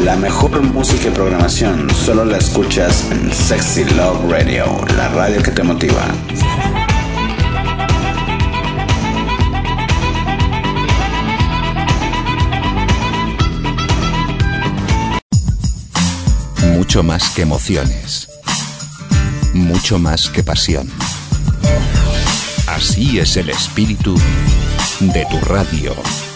La mejor música y programación solo la escuchas en Sexy Love Radio, la radio que te motiva. Mucho más que emociones, mucho más que pasión. Así es el espíritu de tu radio.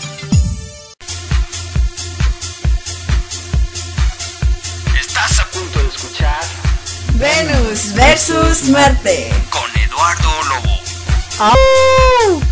Estás a punto de escuchar Venus versus Marte con Eduardo Lobo. ¡Oh!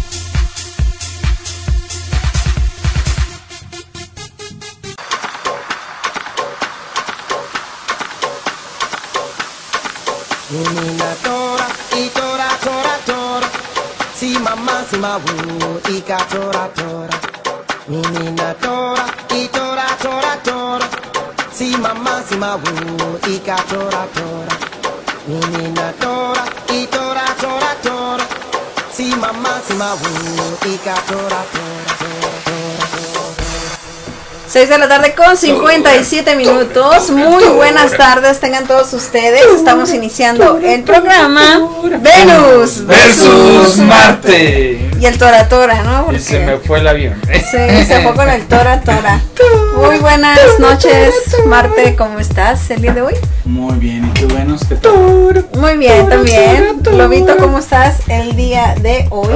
Nina tora, y tora, tora, tora. Si mamá, si mabu, y ka tora, tora. Nina tora, y tora, tora, tora. Si mamá, si mabu, y ka tora, tora. Nina tora, y tora, tora, tora. Si mamá, si mabu, y ka tora, tora, tora, tora. 6 de la tarde con 57 minutos. Muy buenas tardes tengan todos ustedes. Estamos iniciando el programa Venus versus Marte. Y el Tora Tora, ¿no? Porque y se me fue el avión. Sí, se fue con el Tora Tora. Muy buenas noches, Marte. ¿Cómo estás el día de hoy? Muy bien, ¿y qué buenos que tal? Muy bien, también. Lobito, ¿cómo estás el día de hoy?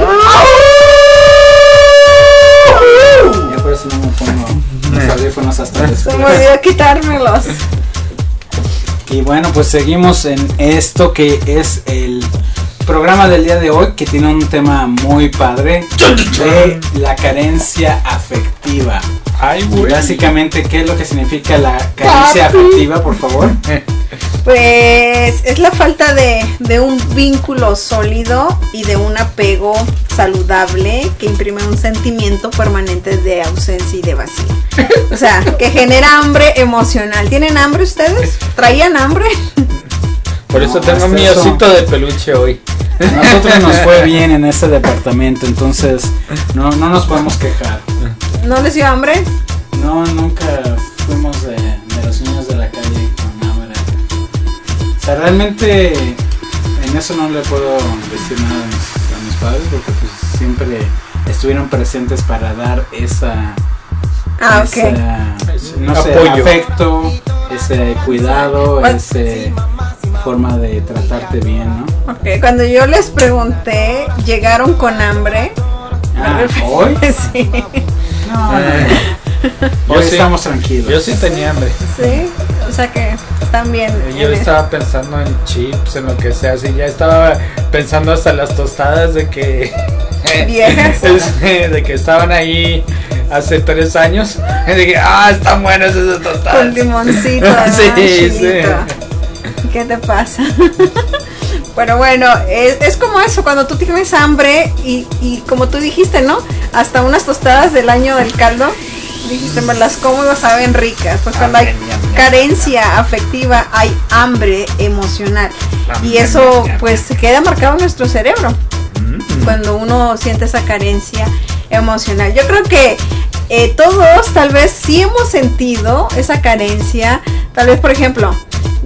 Ya por eso no me pongo los audífonos hasta después. Se me olvidó quitármelos. Y bueno, pues seguimos en esto que es el programa del día de hoy, que tiene un tema muy padre de la carencia afectiva. Ay, y básicamente, ¿qué es lo que significa la carencia afectiva, por favor? Pues es la falta de un vínculo sólido y de un apego saludable que imprime un sentimiento permanente de ausencia y de vacío. O sea, que genera hambre emocional. ¿Tienen hambre ustedes? ¿Traían hambre? Por eso tengo mi osito de peluche hoy. A nosotros nos fue bien en ese departamento, entonces no nos podemos quejar. ¿No les dio hambre? No, nunca fuimos de los niños de la calle con hambre. O sea, realmente en eso no le puedo decir nada a mis padres, porque pues siempre estuvieron presentes para dar esa no sé, apoyo, afecto, ese cuidado, ese forma de tratarte bien, ¿no? Ok, cuando yo les pregunté, ¿llegaron con hambre? ¿Hoy? Sí. No. Hoy estamos tranquilos. Yo sí tenía hambre. Sí, o sea que están bien. Yo estaba pensando en chips, en lo que sea, así ya estaba pensando hasta las tostadas de que viejas, de que estaban ahí hace 3 años. Y dije, están buenas esas tostadas. Con limoncito, sí, sí. ¿Qué te pasa? Pero bueno, es como eso, cuando tú tienes hambre y como tú dijiste, ¿no? Hasta unas tostadas del año del caldo, dijiste, me las como y saben ricas. Pues cuando hay carencia afectiva, hay hambre emocional. Y eso pues se queda marcado en nuestro cerebro. Cuando uno siente esa carencia emocional. Yo creo que todos tal vez sí hemos sentido esa carencia. Tal vez, por ejemplo,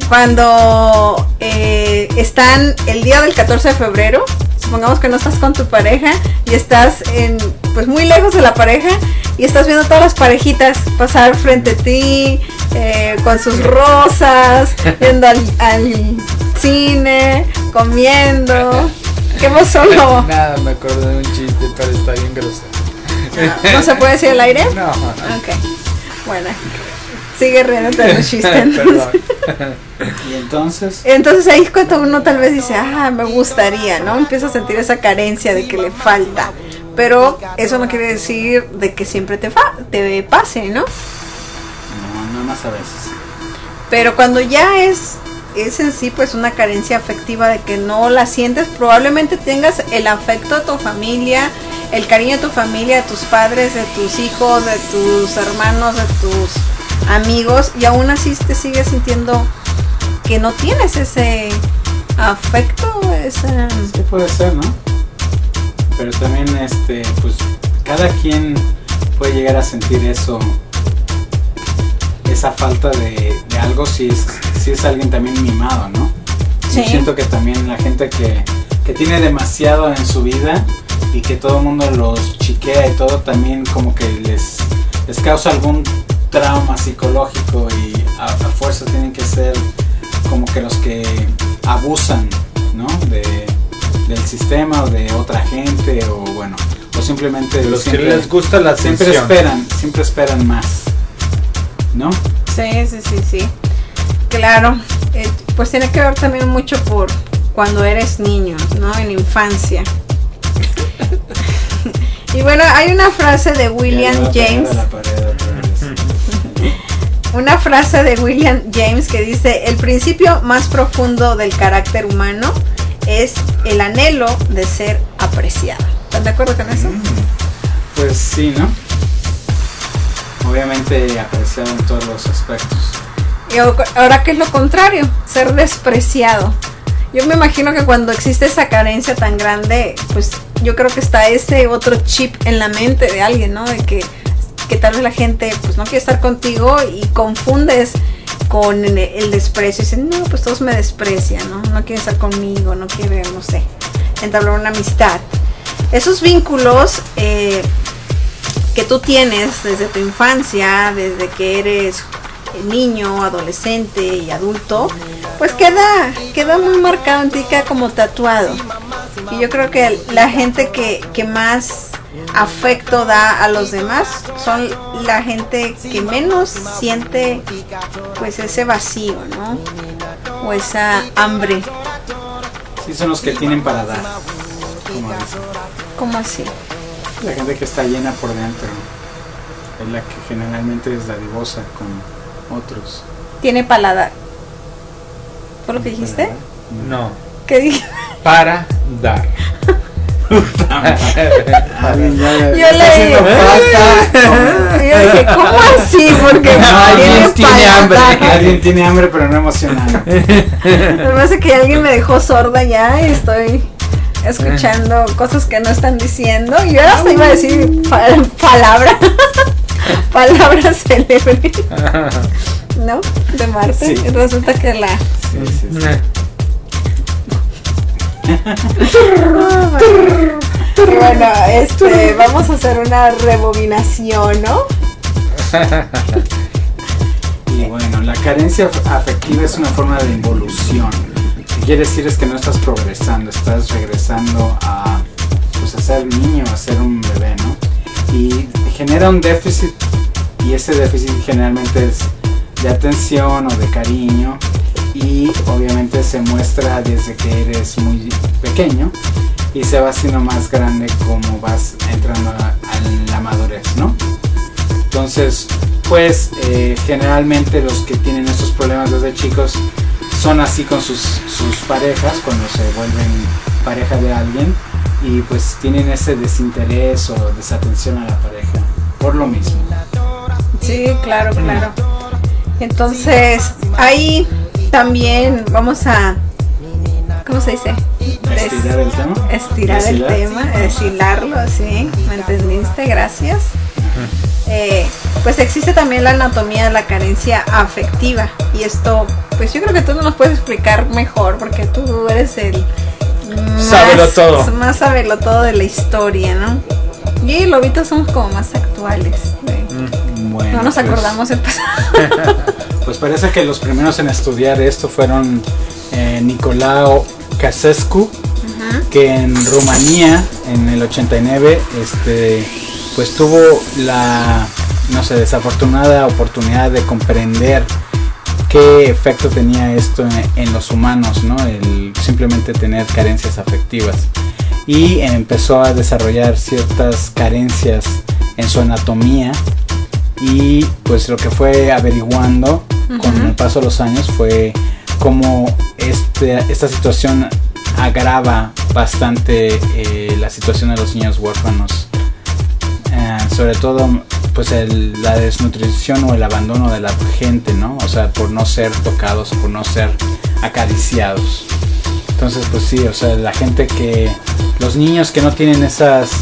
cuando están el día del 14 de febrero, supongamos que no estás con tu pareja y estás pues muy lejos de la pareja y estás viendo todas las parejitas pasar frente a ti con sus rosas, yendo al cine, comiendo. ¿Qué emoción? Nada, me acuerdo de un chiste, pero está bien grosero. ¿No se puede decir al aire? No. Ok, bueno. Sigue riendo de los chistes. Y entonces ahí es cuando uno tal vez dice, me gustaría, ¿no? Empieza a sentir esa carencia de que le falta. Pero eso no quiere decir de que siempre te pase, ¿no? No, nada más a veces. Pero cuando ya es en sí pues una carencia afectiva de que no la sientes, probablemente tengas el afecto de tu familia, el cariño de tu familia, de tus padres, de tus hijos, de tus hermanos, de tus amigos, y aún así te sigues sintiendo que no tienes ese afecto, Sí, puede ser, ¿no? Pero también pues cada quien puede llegar a sentir esa falta de algo si es alguien también mimado, ¿no? Sí. Yo siento que también la gente que tiene demasiado en su vida y que todo el mundo los chiquea y todo, también como que les causa algún trauma psicológico y a fuerza tienen que ser como que los que abusan, ¿no? Del sistema o de otra gente o bueno, o simplemente Los siempre, que les gusta la atención. siempre esperan más, ¿no? Sí. Claro, pues tiene que ver también mucho por cuando eres niño, ¿no? En infancia. Y bueno, hay una frase de William James. Una frase de William James que dice: el principio más profundo del carácter humano es el anhelo de ser apreciado. ¿Están de acuerdo con eso? Pues sí, ¿no? Obviamente apreciado en todos los aspectos. Y ahora, ¿qué es lo contrario? Ser despreciado. Yo me imagino que cuando existe esa carencia tan grande, pues yo creo que está ese otro chip en la mente de alguien, ¿no? De que tal vez la gente pues no quiere estar contigo y confundes con el desprecio. Dicen, no, pues todos me desprecian, ¿no? No quieren estar conmigo, no quieren, no sé, entablar una amistad. Esos vínculos que tú tienes desde tu infancia, desde que eres niño, adolescente y adulto, pues queda muy marcado en ti, queda como tatuado. Y yo creo que la gente que más afecto da a los demás son la gente que menos siente pues ese vacío, ¿no? O esa hambre. Sí, son los que tienen para dar, como dicen. ¿Cómo así? La gente que está llena por dentro es la que generalmente es dadivosa con otros. Tiene paladar. ¿Fue lo que dijiste? No, ¿Qué dije? para dar. Alguien ya Yo está haciendo falta. Yo dije, ¿cómo así? Porque Alguien tiene hambre. Alguien tiene hambre pero no emocionado. Me parece que alguien me dejó sorda ya y estoy escuchando cosas que no están diciendo. Y yo hasta iba a decir palabras célebres, ¿no? De Marte. Sí. Y resulta que la... Sí. Y bueno, vamos a hacer una rebobinación, ¿no? Y bueno, la carencia afectiva es una forma de involución. Lo que quiere decir es que no estás progresando, estás regresando a ser niño, a ser un bebé, ¿no? Y genera un déficit, y ese déficit generalmente es de atención o de cariño, y obviamente se muestra desde que eres muy pequeño y se va haciendo más grande como vas entrando a la madurez, ¿no? Entonces, pues generalmente los que tienen estos problemas desde chicos son así con sus parejas cuando se vuelven pareja de alguien, y pues tienen ese desinterés o desatención a la pareja por lo mismo. Sí, claro. Entonces, ahí también vamos a, ¿cómo se dice? ¿Estirar el tema? Estirar el tema, deshilarlo, sí, ¿me entendiste? Gracias. Pues existe también la anatomía de la carencia afectiva, y esto, pues yo creo que tú nos puedes explicar mejor, porque tú eres el más sabelo todo de la historia, ¿no? Y lobitos somos como más actuales. Bueno, no nos acordamos el pasado. Pues parece que los primeros en estudiar esto fueron Nicolae Casescu, que en Rumanía en el 89 pues tuvo la desafortunada oportunidad de comprender qué efecto tenía esto en los humanos, ¿no? El simplemente tener carencias afectivas, y empezó a desarrollar ciertas carencias en su anatomía, y pues lo que fue averiguando con el paso de los años fue cómo esta situación agrava bastante la situación de los niños huérfanos, sobre todo pues la desnutrición o el abandono de la gente, ¿no? O sea, por no ser tocados, por no ser acariciados. Entonces pues sí, o sea, los niños que no tienen esas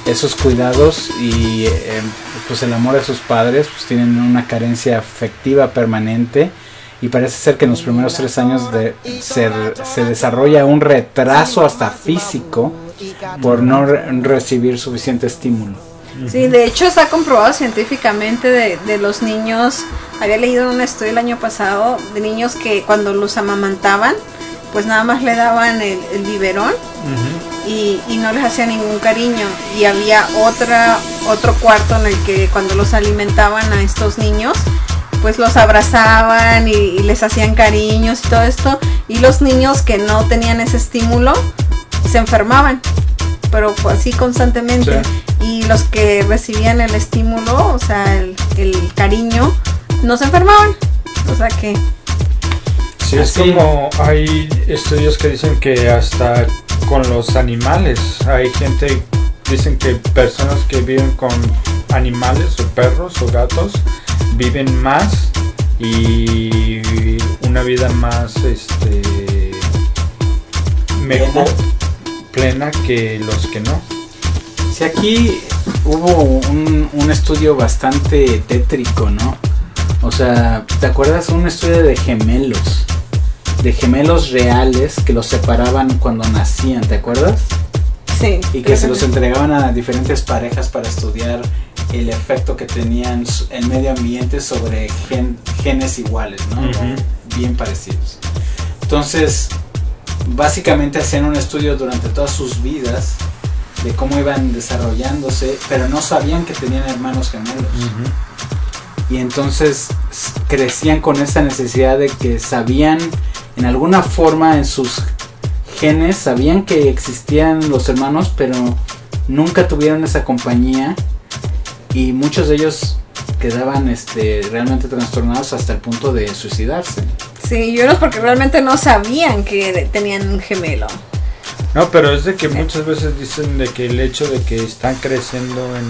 esos cuidados y pues el amor de sus padres, pues tienen una carencia afectiva permanente. Y parece ser que en los primeros 3 años se desarrolla un retraso hasta físico por no recibir suficiente estímulo. Sí, de hecho está comprobado científicamente de los niños. Había leído un estudio el año pasado de niños que cuando los amamantaban, pues nada más le daban el biberón y no les hacían ningún cariño. Y había otro cuarto en el que cuando los alimentaban a estos niños, pues los abrazaban y les hacían cariños y todo esto, y los niños que no tenían ese estímulo se enfermaban, pero así constantemente, y los que recibían el estímulo, o sea, el cariño, no se enfermaban, o sea que... Sí, es como hay estudios que dicen que hasta con los animales, hay gente, dicen que personas que viven con animales o perros o gatos viven más y una vida más mejor, plena que los que no. Sí, aquí hubo un estudio bastante tétrico, ¿no? O sea, ¿te acuerdas? Un estudio de gemelos reales que los separaban cuando nacían, ¿te acuerdas? Sí. Y que se los entregaban a diferentes parejas para estudiar el efecto que tenían el medio ambiente sobre genes iguales, ¿no? Bien parecidos. Entonces, básicamente hacían un estudio durante todas sus vidas de cómo iban desarrollándose, pero no sabían que tenían hermanos gemelos. Y entonces crecían con esta necesidad de que sabían, en alguna forma en sus genes, sabían que existían los hermanos, pero nunca tuvieron esa compañía. Y muchos de ellos quedaban realmente trastornados hasta el punto de suicidarse. Sí, y unos porque realmente no sabían que tenían un gemelo. No, pero es de que muchas veces dicen de que el hecho de que están creciendo en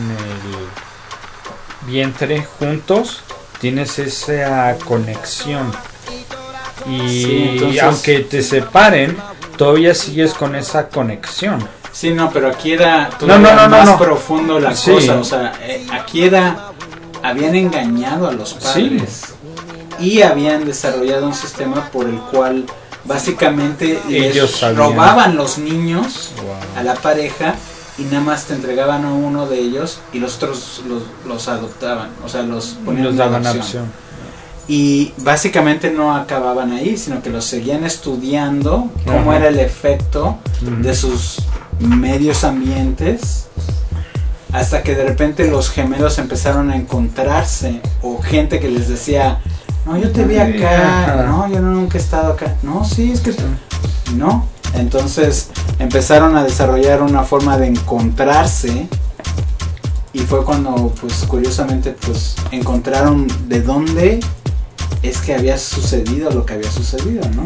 el vientre juntos, tienes esa conexión. Y sí, entonces, aunque te separen, todavía sigues con esa conexión. Sí, no, pero aquí era más profundo la cosa, o sea, aquí habían engañado a los padres y habían desarrollado un sistema por el cual básicamente ellos robaban los niños a la pareja y nada más te entregaban a uno de ellos y los otros los adoptaban, o sea, los ponían en adopción. Y básicamente no acababan ahí, sino que los seguían estudiando cómo era el efecto de sus medios ambientes, hasta que de repente los gemelos empezaron a encontrarse, o gente que les decía, no, yo te vi acá, no, yo nunca he estado acá, no, sí, es que no. Entonces empezaron a desarrollar una forma de encontrarse, y fue cuando, pues curiosamente, pues encontraron de dónde es que había sucedido lo que había sucedido, ¿no?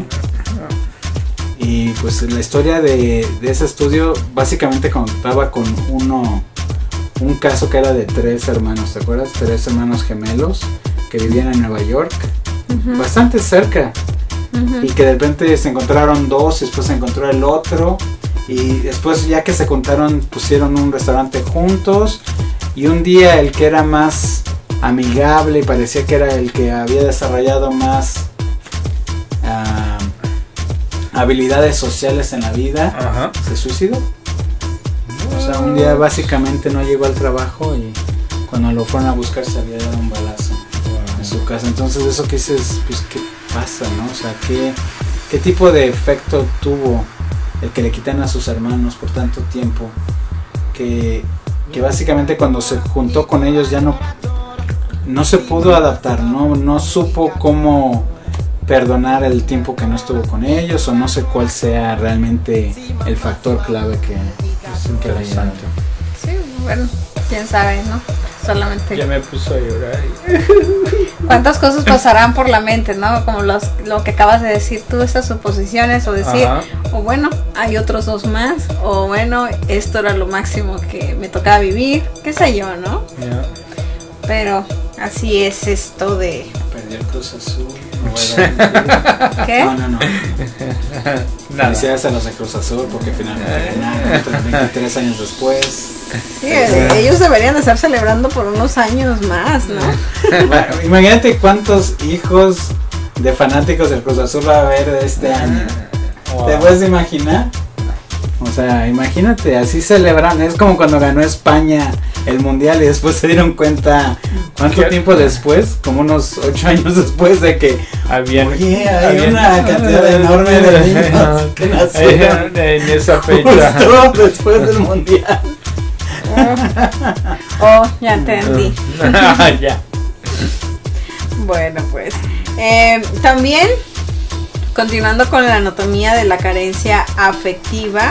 Y pues la historia de ese estudio básicamente contaba con un caso que era de 3 hermanos, ¿te acuerdas? 3 hermanos gemelos que vivían en Nueva York, bastante cerca, y que de repente se encontraron 2, después se encontró el otro, y después ya que se juntaron pusieron un restaurante juntos, y un día el que era más amigable y parecía que era el que había desarrollado más habilidades sociales en la vida, se suicidó. O sea, un día básicamente no llegó al trabajo y cuando lo fueron a buscar se había dado un balazo en su casa. Entonces eso que dices, pues qué pasa, ¿no? O sea, qué tipo de efecto tuvo el que le quitan a sus hermanos por tanto tiempo, que básicamente cuando se juntó con ellos ya no se pudo adaptar, no supo cómo perdonar el tiempo que no estuvo con ellos, o no sé cuál sea realmente el factor clave que la lleva. Sí, bueno, quién sabe, ¿no? Solamente. Ya me puso a llorar. ¿Cuántas cosas pasarán por la mente, no? Como lo que acabas de decir tú, estas suposiciones, o decir, o bueno, hay otros 2 más, o bueno, esto era lo máximo que me tocaba vivir, qué sé yo, ¿no? Pero así es esto de... Pero perdió el Cruz Azul. No voy a dar ¿Qué? No. Felicidades a los de Cruz Azul porque finalmente ganaron 23 años después. Sí, ellos deberían de estar celebrando por unos años más, ¿no? Bueno, imagínate cuántos hijos de fanáticos del Cruz Azul va a haber este año. Wow. ¿Te puedes imaginar? O sea, imagínate, así celebran. Es como cuando ganó España el mundial y después se dieron cuenta, ¿cuánto tiempo después? Como unos 8 años después de que hay una cantidad enorme de niños que nacieron en esa fecha. justo después del mundial. Ya entendí. Ya. Bueno, pues también continuando con la anatomía de la carencia afectiva,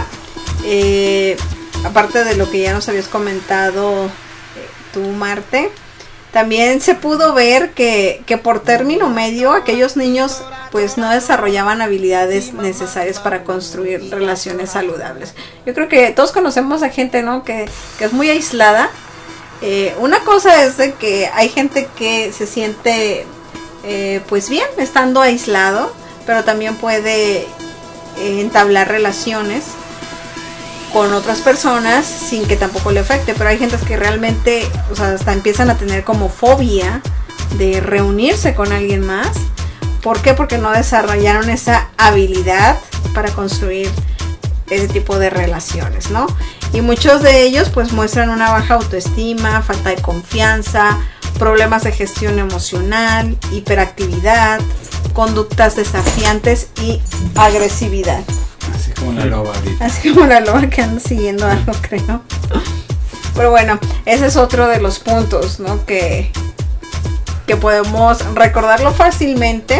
aparte de lo que ya nos habías comentado tú, Marte, también se pudo ver que por término medio aquellos niños pues no desarrollaban habilidades necesarias para construir relaciones saludables. Yo creo que todos conocemos a gente, ¿no? que es muy aislada. Una cosa es de que hay gente que se siente pues bien estando aislado, pero también puede entablar relaciones con otras personas sin que tampoco le afecte. Pero hay gente que realmente, o sea, hasta empiezan a tener como fobia de reunirse con alguien más. ¿Por qué? Porque no desarrollaron esa habilidad para construir ese tipo de relaciones, ¿no? Y muchos de ellos pues muestran una baja autoestima, falta de confianza, problemas de gestión emocional, hiperactividad, conductas desafiantes y agresividad. Así como la loba ahorita. Así como la loba que anda siguiendo algo, creo. Pero bueno, ese es otro de los puntos, ¿no? Que podemos recordarlo fácilmente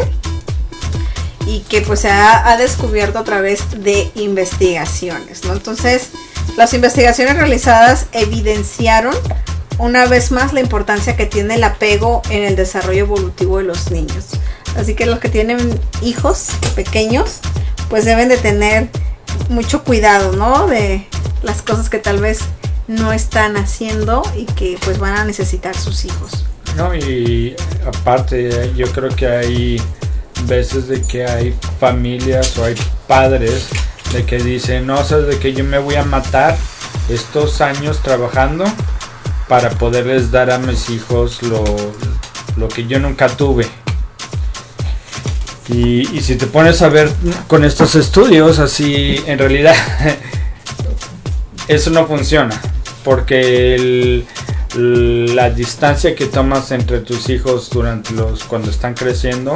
y que pues se ha descubierto a través de investigaciones, ¿no? Entonces, las investigaciones realizadas evidenciaron una vez más la importancia que tiene el apego en el desarrollo evolutivo de los niños. Así que los que tienen hijos pequeños pues deben de tener mucho cuidado, ¿no? De las cosas que tal vez no están haciendo y que pues van a necesitar sus hijos. No, y aparte yo creo que hay veces de que hay familias o hay padres de que dicen, no, sabes de que yo me voy a matar estos años trabajando para poderles dar a mis hijos lo que yo nunca tuve. Y si te pones a ver con estos estudios, así en realidad eso no funciona, porque la distancia que tomas entre tus hijos durante cuando están creciendo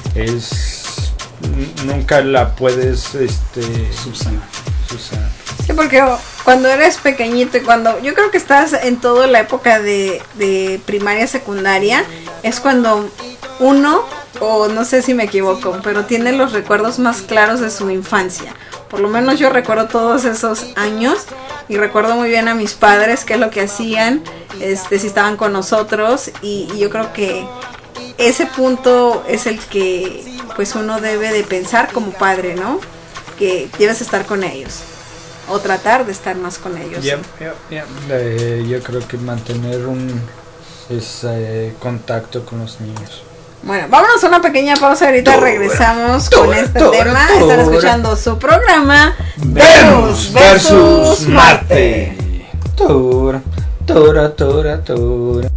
nunca la puedes subsanar. Sí, porque cuando eres pequeñito y cuando yo creo que estás en toda la época de primaria, secundaria, es cuando uno, o no sé si me equivoco, pero tiene los recuerdos más claros de su infancia. Por lo menos yo recuerdo todos esos años y recuerdo muy bien a mis padres, qué es lo que hacían, si estaban con nosotros, y yo creo que ese punto es el que pues uno debe de pensar como padre, ¿no? Que debes estar con ellos o tratar de estar más con ellos. Yo creo que mantener ese contacto con los niños. Bueno, vámonos a una pequeña pausa, ahorita regresamos con este tema. Están escuchando su programa Venus versus Marte. Tora, tora, tora, tora.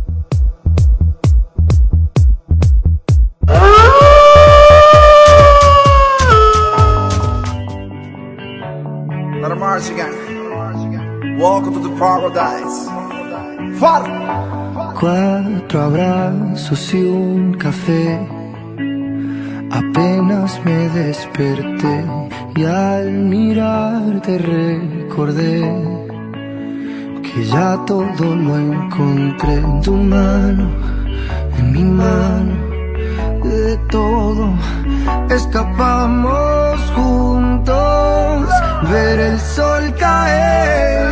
Let Mars again. Welcome to the paradise. Far. 4 abrazos y un café. Apenas me desperté y al mirarte recordé que ya todo lo encontré en tu mano, en mi mano. De todo escapamos juntos, ver el sol caer.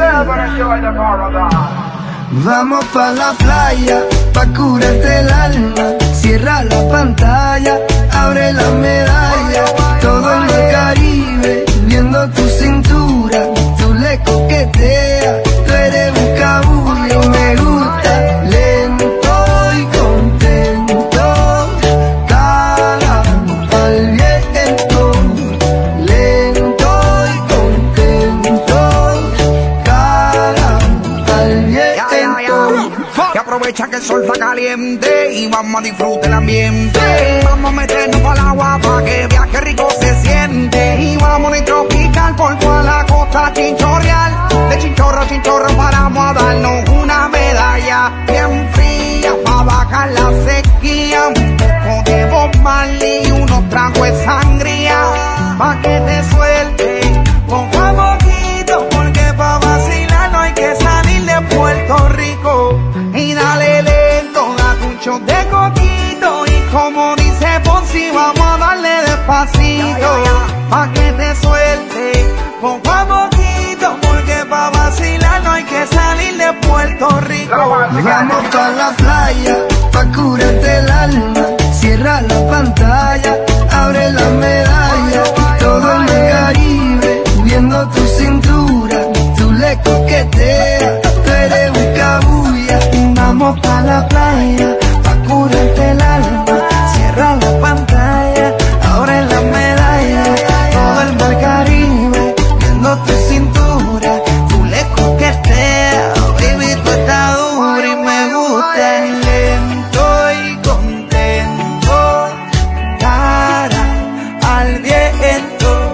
Vamos pa' la playa, pa' curarte el alma. Cierra la pantalla, abre la medalla. Todo en el Caribe, viendo tu cintura. Tú le coqueteas, tú eres un cabullo. Me gusta lento y contento, el sol está caliente y vamos a disfrutar el ambiente. Vamos a meternos para el agua para que viaje rico se siente. Y vamos a tropical por toda la costa chinchorreal. De chinchorro a chinchorro paramos a darnos una medalla bien fría para bajar la sequía. Un poco de Bob Marley y unos tragos de sangría pa' que te suelte poco a poquito, porque pa' vacilar no hay que salir de Puerto Rico. Y dale lento, date un shot de coquito y como dice Fonsi vamos a darle despacito pa' que te suelte poco a poquito, porque pa' vacilar no hay que salir de Puerto Rico. Vamos pa' la playa, pa' curarte el alma. Cierra la pantalla, abre la medalla. Todo el Caribe, viendo tu cintura. Tú le coqueteas, tú eres un cabuya. Vamos pa' la playa, pa' curarte el alma. Cierra la pantalla, abre la medalla. Todo el mar Caribe, viendo tu cintura. Tú le coqueteas, baby, tú estás dura y me gusta. Lento y contento, cara al viento.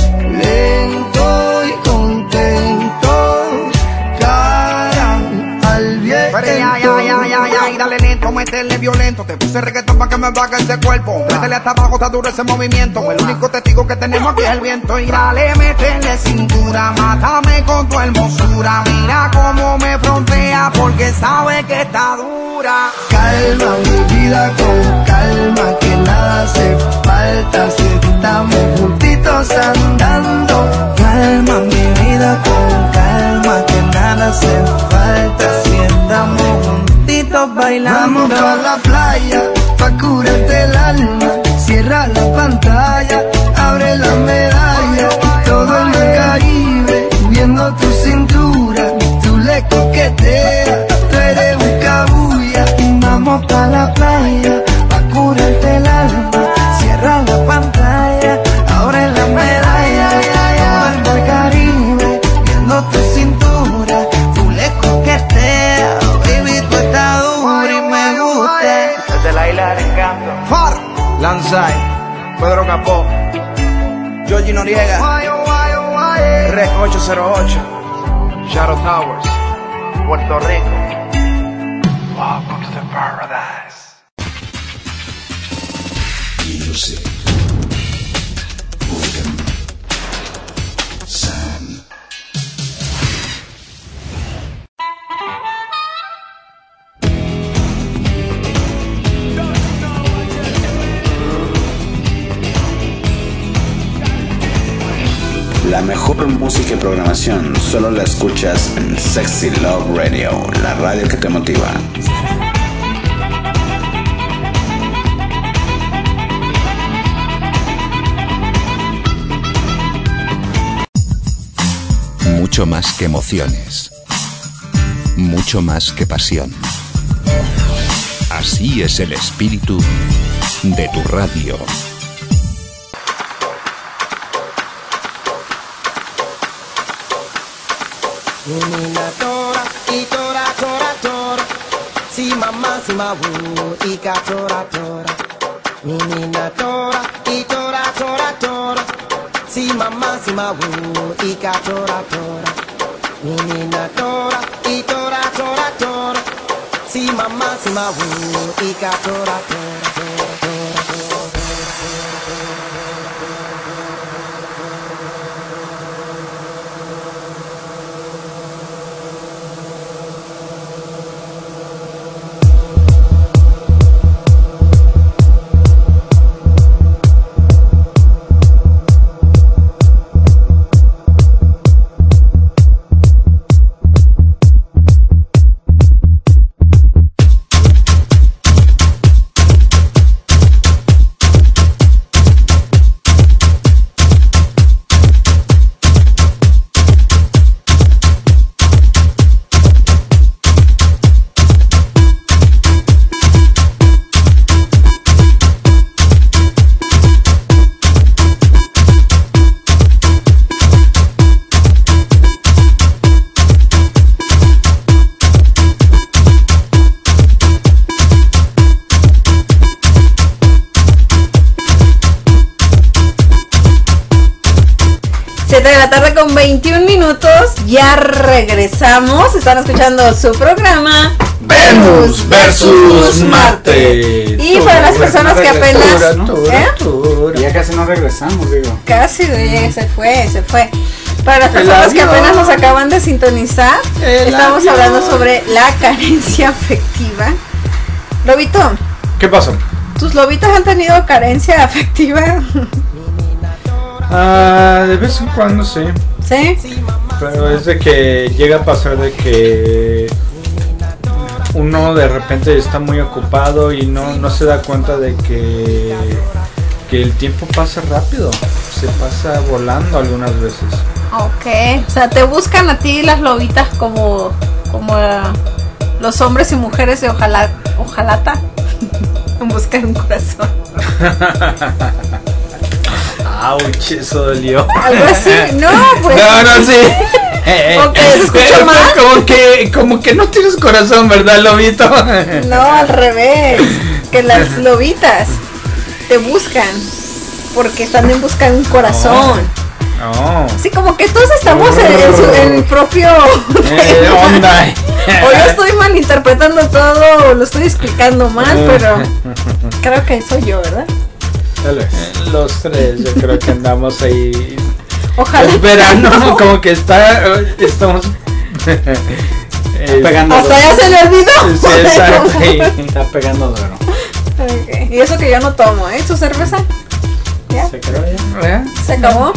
Lento y contento, cara al viento. Pero ya, dale lento, métele violento. Te puse reggaetón pa' que me baje ese cuerpo. Métele hasta abajo, está duro ese movimiento. El único testigo que tenemos aquí es el viento. Y dale, métele cintura, mátame con tu hermosura. Mira cómo me frontea porque sabe que está dura. Calma mi vida con calma, que nada hace falta si estamos juntitos andando. Calma mi vida con calma, que nada hace falta si estamos juntitos bailando. Vamos pa' la playa, pa' curarte el alma. Cierra la pantalla, abre la medalla. Todo el mar Caribe, viendo tu cintura. Tú le coqueteas, tú eres un cabuya. Vamos pa' la playa, pa' curarte el alma. Cierra la pantalla, abre la medalla. Todo el mar Caribe, viendo tu cintura. Tú le coqueteas, baby, tú estás dura y me gusta. Desde la isla del encanto. Far, Lanzai, Pedro Capó, Georgie Noriega, Rec 808, Shadow Towers, Puerto Rico. Welcome to the paradise. Music. Rhythm. Sound. La mejor música y programación solo la escuchas en Sexy Love Radio, la radio que te motiva. Mucho más que emociones. Mucho más que pasión. Así es el espíritu de tu radio. Menina tora, y tora, tora, tora. Si mamá, si mabu, y ca tora, tora. Menina tora, y tora, tora, tora. Si mamá, si mabu, y ca tora, tora. Menina tora, y tora, tora, tora. Si mamá, si mabu, y ca tora, tora, tora, tora, tora. 7 de la tarde con 21 minutos. Ya regresamos. Están escuchando su programa Venus versus Marte. Y para las personas que apenas Ya casi no regresamos, digo. Casi, oye, se fue. Para las personas que apenas nos acaban de sintonizar, estamos hablando sobre la carencia afectiva. Lobito, ¿Qué pasó? ¿tus lobitos han tenido carencia afectiva? De vez en cuando sí. ¿Sí? Pero es de que llega a pasar de que uno de repente está muy ocupado y no se da cuenta de que el tiempo pasa rápido. Se pasa volando algunas veces. Ok, o sea, te buscan a ti las lobitas como los hombres y mujeres de ojalata en buscar un corazón. Ouch, eso dolió. Algo así, no, pues. No, sí. Ok, ¿se escucha mal? Como que no tienes corazón, ¿verdad, lobito? No, al revés. Que las lobitas te buscan porque también buscan un corazón. No. Sí, como que todos estamos en propio Onda. O yo estoy malinterpretando todo, o lo estoy explicando mal, pero creo que soy yo, ¿verdad? Los tres, yo creo que andamos ahí. Ojalá. Es verano, como que estamos pegando. Hasta ya se le olvidó. Sí, exacto. Está pegando duro. Okay. Y eso que yo no tomo, ¿eh? ¿Tu cerveza? ¿Ya? ¿Se quedó ya? ¿Se acabó?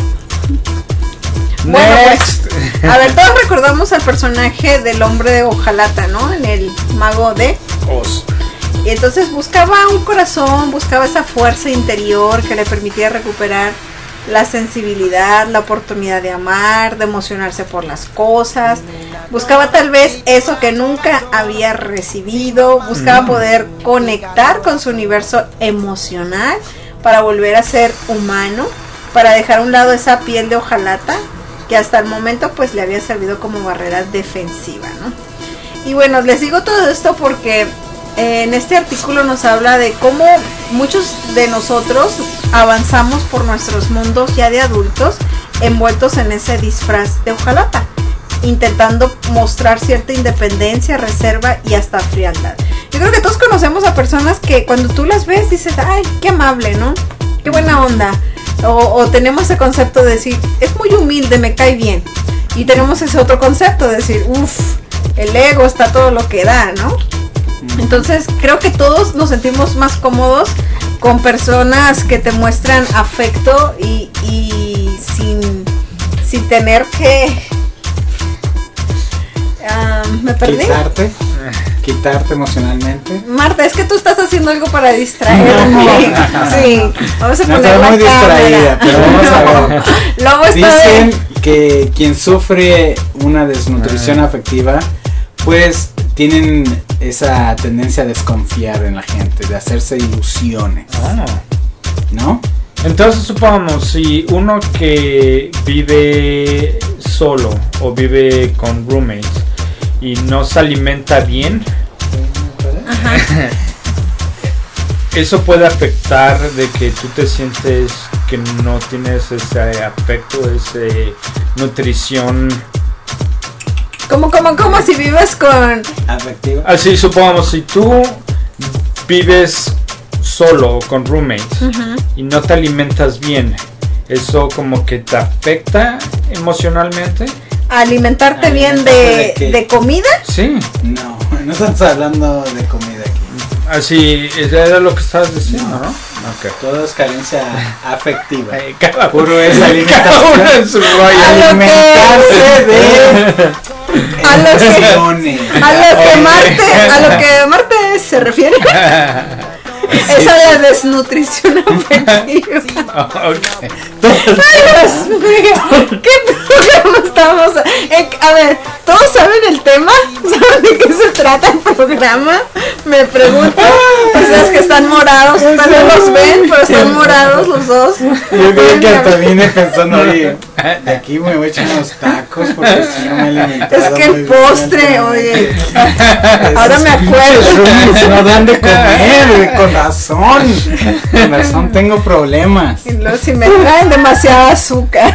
Bueno, pues, a ver, todos recordamos al personaje del hombre de hojalata, ¿no? En el mago de Oz. Y entonces buscaba un corazón, buscaba esa fuerza interior que le permitía recuperar la sensibilidad, la oportunidad de amar, de emocionarse por las cosas. Buscaba tal vez eso que nunca había recibido, buscaba poder conectar con su universo emocional para volver a ser humano, para dejar a un lado esa piel de hojalata que hasta el momento pues le había servido como barrera defensiva, ¿no? Y bueno, les digo todo esto porque en este artículo nos habla de cómo muchos de nosotros avanzamos por nuestros mundos ya de adultos envueltos en ese disfraz de hojalata, intentando mostrar cierta independencia, reserva y hasta frialdad. Yo creo que todos conocemos a personas que cuando tú las ves dices, ay, qué amable, ¿no? Qué buena onda. O tenemos ese concepto de decir, es muy humilde, me cae bien. Y tenemos ese otro concepto de decir, uff, el ego está todo lo que da, ¿no? Entonces creo que todos nos sentimos más cómodos con personas que te muestran afecto y sin tener que me perdí. Quitarte emocionalmente. Marta, es que tú estás haciendo algo para distraerme. Sí, vamos a poner la muy distraída, pero vamos a ver. Lobo está Dicen que quien sufre una desnutrición afectiva, pues tienen esa tendencia a desconfiar en la gente, de hacerse ilusiones, ¿no? Entonces supongamos, si uno que vive solo o vive con roommates y no se alimenta bien, eso puede afectar de que tú te sientes que no tienes ese afecto, ese nutrición. ¿Cómo si vives con afectivo? Así supongamos, si tú vives solo con roommates y no te alimentas bien, eso como que te afecta emocionalmente. ¿Alimentarte bien de comida? Sí. No estamos hablando de comida aquí. Así era lo que estabas diciendo, ¿no? Okay. Todo es carencia afectiva. Cada puro es alimentación. Cada uno en su rollo. Alimentarse de a lo que Marte se refiere. Es a la desnutrición afectiva. Okay. Ay, Dios mío, ¿qué programa estamos? A ver, ¿todos saben el tema? ¿Saben de qué se trata el programa? Me pregunto. Ustedes que están morados, ustedes los ven, pero están morados los dos. Yo creo que hasta vine pensando, oye, de aquí me voy a echar unos tacos porque si no me he alimentado. Es que el postre, oye. Ahora me acuerdo. No dan de comer con Con razón tengo problemas. Y luego si me traen demasiado azúcar.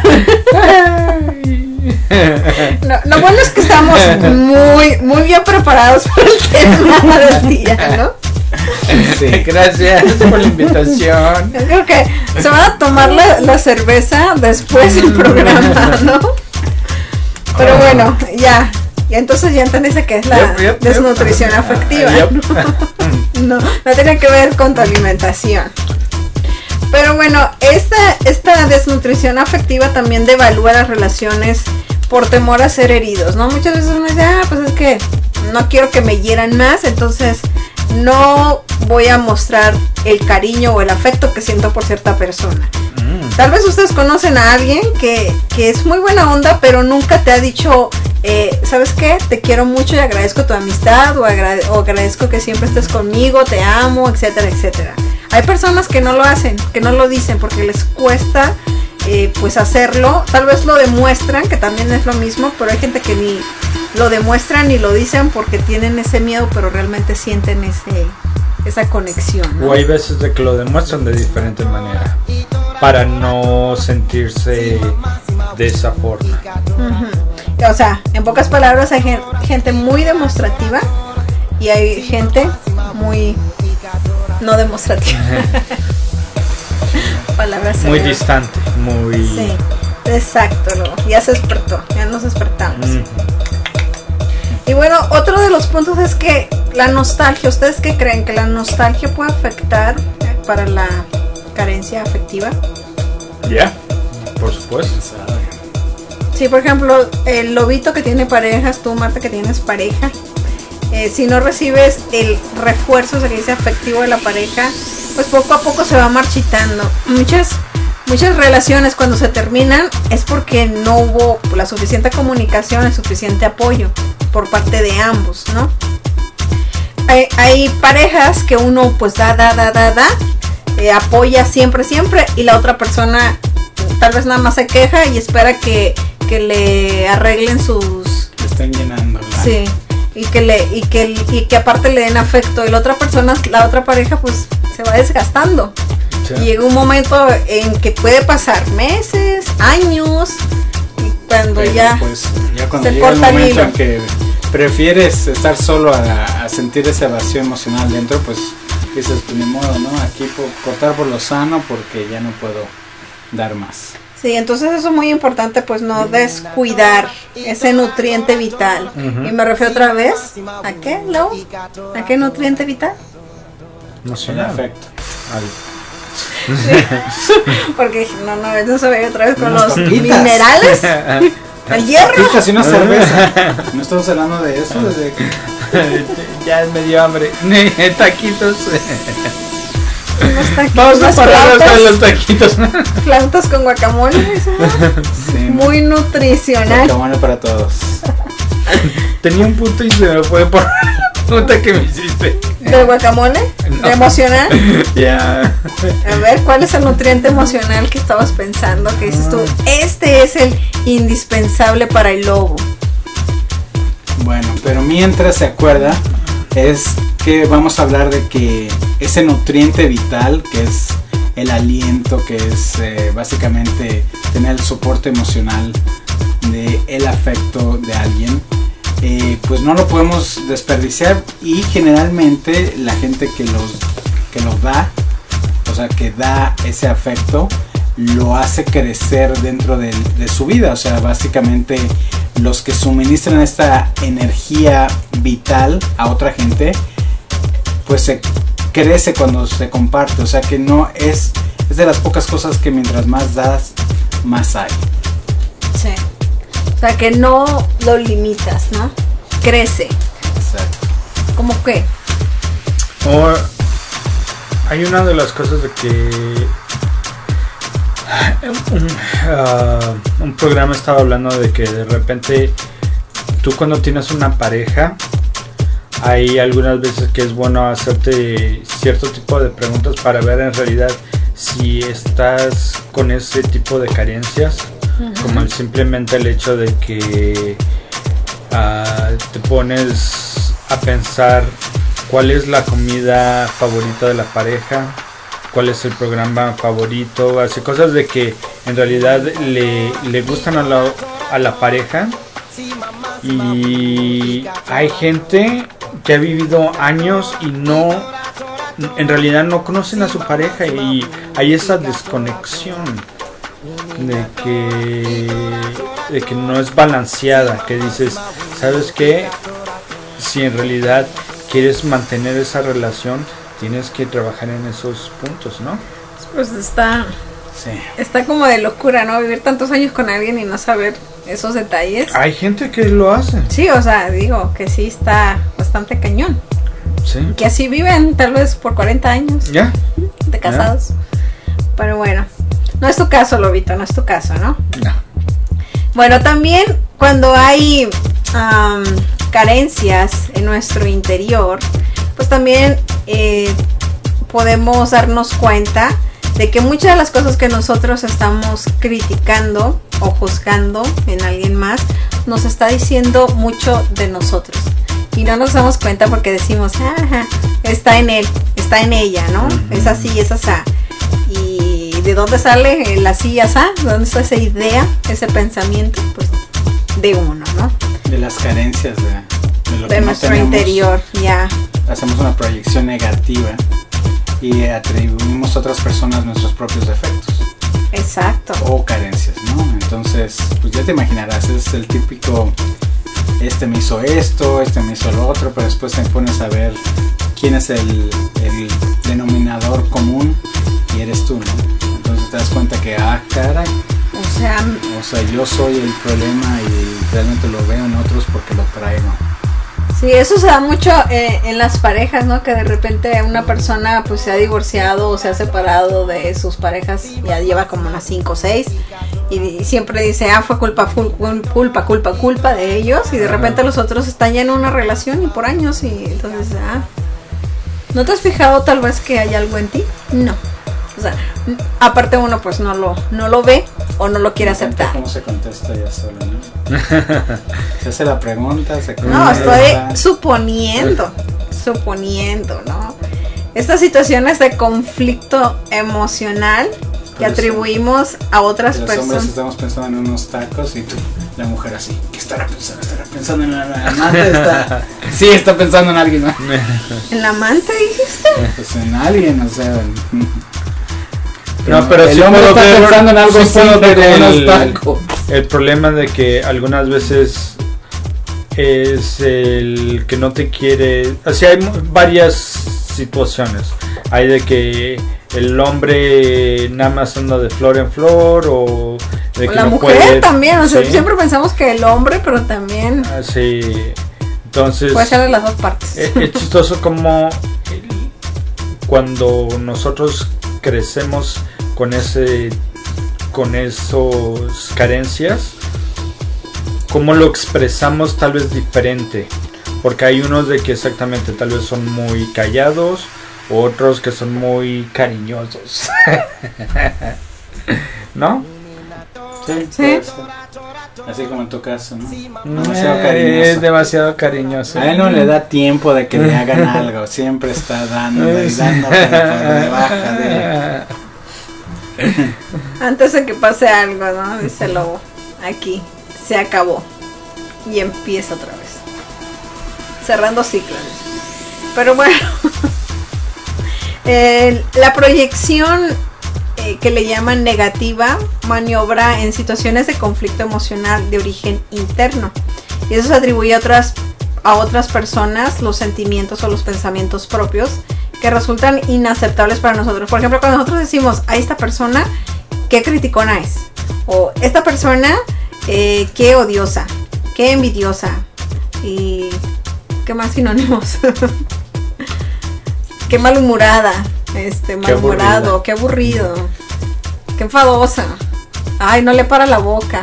No, lo bueno es que estamos muy bien preparados para el tema del día, ¿no? Sí. Gracias por la invitación. Yo creo que se van a tomar la cerveza después del programa, ¿no? Pero bueno, ya entonces ya entendiste que es la desnutrición afectiva. No tiene que ver con tu alimentación. Pero bueno, esta desnutrición afectiva también devalúa las relaciones por temor a ser heridos, ¿no? Muchas veces uno dice, pues es que no quiero que me hieran más, entonces no voy a mostrar el cariño o el afecto que siento por cierta persona. Tal vez ustedes conocen a alguien que es muy buena onda, pero nunca te ha dicho, ¿sabes qué? Te quiero mucho y agradezco tu amistad, o agradezco que siempre estés conmigo, te amo, etcétera, etcétera. Hay personas que no lo hacen, que no lo dicen porque les cuesta pues hacerlo. Tal vez lo demuestran, que también es lo mismo, pero hay gente que ni lo demuestran ni lo dicen porque tienen ese miedo, pero realmente sienten esa conexión, ¿no? O hay veces de que lo demuestran de diferente manera para no sentirse de esa forma. O sea, en pocas palabras, hay gente muy demostrativa y hay gente muy no demostrativa. Palabras muy distante, muy... Sí, exacto, ya se despertó, ya nos despertamos. Y bueno, otro de los puntos es que la nostalgia, ¿ustedes qué creen? ¿Que la nostalgia puede afectar para la carencia afectiva? Ya, por supuesto. Sí, por ejemplo, el lobito que tiene parejas, tú Marta que tienes pareja, si no recibes el refuerzo, se dice afectivo de la pareja, pues poco a poco se va marchitando. Muchas relaciones cuando se terminan es porque no hubo la suficiente comunicación, el suficiente apoyo por parte de ambos, ¿no? Hay parejas que uno pues da, apoya siempre y la otra persona tal vez nada más se queja y espera que le arreglen sus... Le están llenando. Sí, y que aparte le den afecto y la otra pareja pues se va desgastando. Sí. Y llega un momento en que puede pasar meses, años, y cuando ya cuando llega el momento en que prefieres estar solo a sentir esa evasión emocional dentro, pues dices, pues ni modo, ¿no? Aquí cortar por lo sano porque ya no puedo dar más. Sí, entonces eso es muy importante, pues no descuidar ese nutriente vital. Y me refiero otra vez, ¿a qué, Lau? ¿A qué nutriente vital? No sé, afecto. Sí. Porque no se ve otra vez con los minerales. El hierro. Papitas y una cerveza. No estamos hablando de eso desde que... Ya me dio hambre. Taquitos. Vamos a parar hasta los taquitos. Flautas con guacamole. Sí, muy nutricional. Guacamole para todos. Tenía un punto y se me fue por la pregunta que me hiciste. ¿De guacamole? No. ¿De emocional? Ya. A ver, ¿cuál es el nutriente emocional que estabas pensando? Que dices tú, este es el indispensable para el lobo. Bueno, pero mientras se acuerda, es que vamos a hablar de que ese nutriente vital, que es el aliento, que es básicamente tener el soporte emocional de el afecto de alguien, pues no lo podemos desperdiciar, y generalmente la gente que los da, o sea, que da ese afecto, lo hace crecer dentro de su vida. O sea, básicamente los que suministran esta energía vital a otra gente, pues se crece cuando se comparte. O sea, que no es de las pocas cosas que mientras más das, más hay. Sí. O sea, que no lo limitas, ¿no? Crece. Exacto. ¿Cómo qué? Hay una de las cosas de que un programa estaba hablando de que de repente tú cuando tienes una pareja, hay algunas veces que es bueno hacerte cierto tipo de preguntas para ver en realidad si estás con ese tipo de carencias, como simplemente el hecho de que te pones a pensar cuál es la comida favorita de la pareja, cuál es el programa favorito, hace cosas de que en realidad le gustan a la pareja. Y hay gente que ha vivido años y en realidad no conocen a su pareja, y hay esa desconexión de que no es balanceada, que dices, ¿sabes qué? Si en realidad quieres mantener esa relación, tienes que trabajar en esos puntos, ¿no? Pues está como de locura, ¿no? Vivir tantos años con alguien y no saber esos detalles. Hay gente que lo hace. Sí, o sea, digo que sí está bastante cañón. Sí. Que así viven tal vez por 40 años. Ya. De casados. Pero bueno, no es tu caso, Lobito, no es tu caso, ¿no? No. Bueno, también cuando hay carencias en nuestro interior, pues también podemos darnos cuenta de que muchas de las cosas que nosotros estamos criticando o juzgando en alguien más nos está diciendo mucho de nosotros, y no nos damos cuenta porque decimos, ajá, está en él, está en ella, ¿no? Es así, es asá. ¿Y de dónde sale el así y asá? ¿De dónde está esa idea, ese pensamiento? Pues de uno, ¿no? De las carencias de lo de que nuestro no tenemos. interior, ya. Hacemos una proyección negativa y atribuimos a otras personas nuestros propios defectos. Exacto. O carencias, ¿no? Entonces, pues ya te imaginarás, es el típico, este me hizo esto, este me hizo lo otro, pero después te pones a ver quién es el denominador común, y eres tú, ¿no? Entonces te das cuenta que, caray, O sea, yo soy el problema y realmente lo veo en otros porque lo traigo. sí, eso se da mucho en las parejas, ¿no? Que de repente una persona pues se ha divorciado o se ha separado de sus parejas, ya lleva como unas 5 o 6, y siempre dice, fue culpa de ellos, y de repente los otros están ya en una relación y por años, y entonces, ¿no te has fijado tal vez que hay algo en ti? No. O sea, aparte uno pues no lo ve o no lo quiere aceptar. ¿Cómo se contesta ya solo, no? Se hace la pregunta, se contesta. No, estoy suponiendo, ¿no? Estas situaciones de conflicto emocional que atribuimos a otras los personas. hombres estamos pensando en unos tacos y tú, la mujer así, ¿qué estará pensando? ¿Estará pensando en la amante? Sí, está pensando en alguien, ¿no? ¿En la amante dijiste? Pues en alguien, o sea. No, pero el sí hombre puedo está ver, pensando en algo sí puedo simple ver como unos tacos. el problema de que algunas veces es el que no te quiere. O sea, hay varias situaciones. Hay de que el hombre nada más anda de flor en flor, o de que la no mujer puede, también, o sea, ¿sí? siempre pensamos que el hombre, pero también Sí, entonces puede ser de las dos partes. es chistoso como cuando nosotros crecemos con esos carencias, cómo lo expresamos tal vez diferente, porque hay unos de que exactamente tal vez son muy callados, otros que son muy cariñosos. ¿No? Sí, Sí. así como en tu caso, ¿no? Demasiado cariñoso. Es demasiado cariñoso. A él no le da tiempo de que le hagan algo, siempre está dando y dando por debajo de... Antes de que pase algo, ¿no? Dice el lobo, aquí se acabó y empieza otra vez, cerrando ciclos. Pero bueno, la proyección que le llaman negativa maniobra en situaciones de conflicto emocional de origen interno, y eso se atribuye a otras personas los sentimientos o los pensamientos propios que resultan inaceptables para nosotros. Por ejemplo, cuando nosotros decimos a esta persona qué criticona es, o esta persona qué odiosa, qué envidiosa, y qué más sinónimos, qué malhumorada, malhumorado, qué aburrido, qué enfadosa, ay, no le para la boca.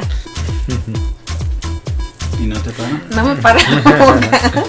¿Y no te para? No me para la boca.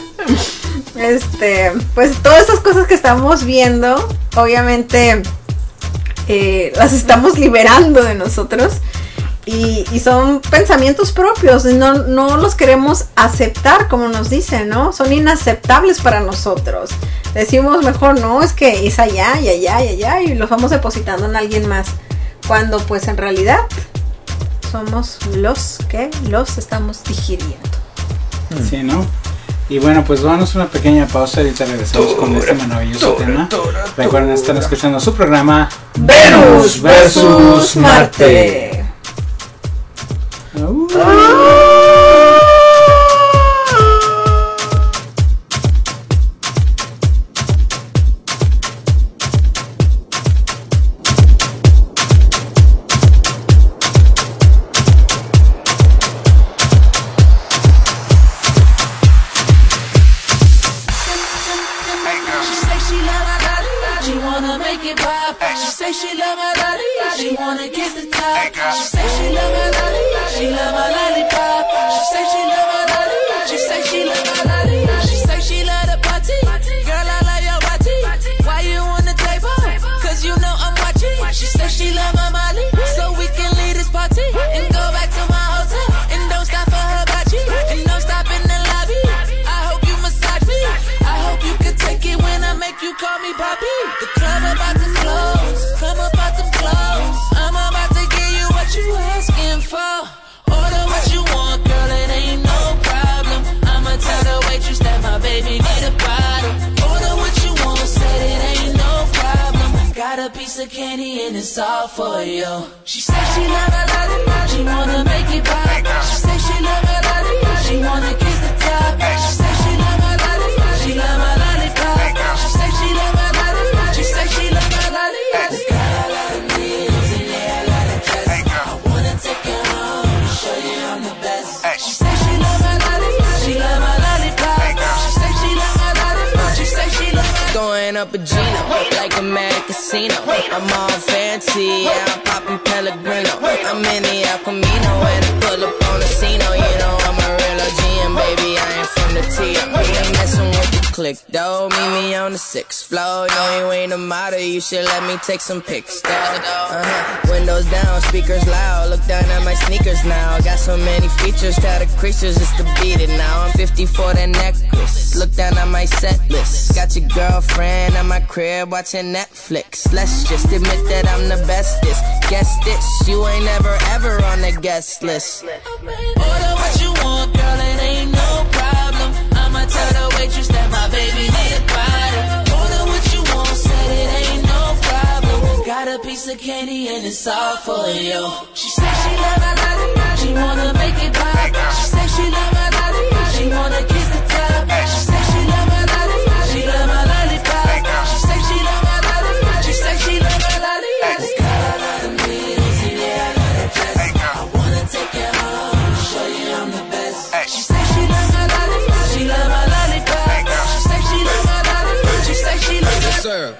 Pues todas estas cosas que estamos viendo, obviamente las estamos liberando de nosotros, y son pensamientos propios, no los queremos aceptar como nos dicen, ¿no? Son inaceptables para nosotros. decimos mejor, no, es que es allá y allá y allá y los vamos depositando en alguien más, cuando pues en realidad somos los que los estamos digiriendo. Sí, ¿no? Y bueno, pues vamos a una pequeña pausa y ahorita regresamos con este maravilloso tema. Recuerden, están escuchando su programa Venus versus Marte. Up a Gino, like a mad casino. I'm all fancy, yeah, I'm popping Pellegrino. I'm in the El Camino, and I pull up on the scene. You know I'm a real OG, and baby, I ain't from the T. We ain't messing with the click, though. Meet me on the 6th floor. No, you ain't a model, you should let me take some pics, though. Windows down, speakers loud. Look down at my sneakers now. Got so many features, tell the creatures just to beat it now. I'm 50 for that necklace. Look down at my set list. Got your girlfriend at my crib watching Netflix. Let's just admit that I'm the bestest. Guess this, you ain't never ever on the guest list. Order what you want, girl, it ain't no problem. I'ma tell the waitress that my baby need a bottle. Order what you want, said it ain't no problem. Got a piece of candy and it's all for you. She said she love my lollipop, she wanna make it pop. She said she love my lollipop, she wanna kiss the top. She said she love my lollipop, she love my lollipop. She said she love my lollipop, she said she love my lollipop. It's got a lot of meals, yeah, I love that dress. I wanna take you home, show you I'm the best. She said she love my lollipop, she love my lollipop. She said she love my lollipop, she said she love my lollipop.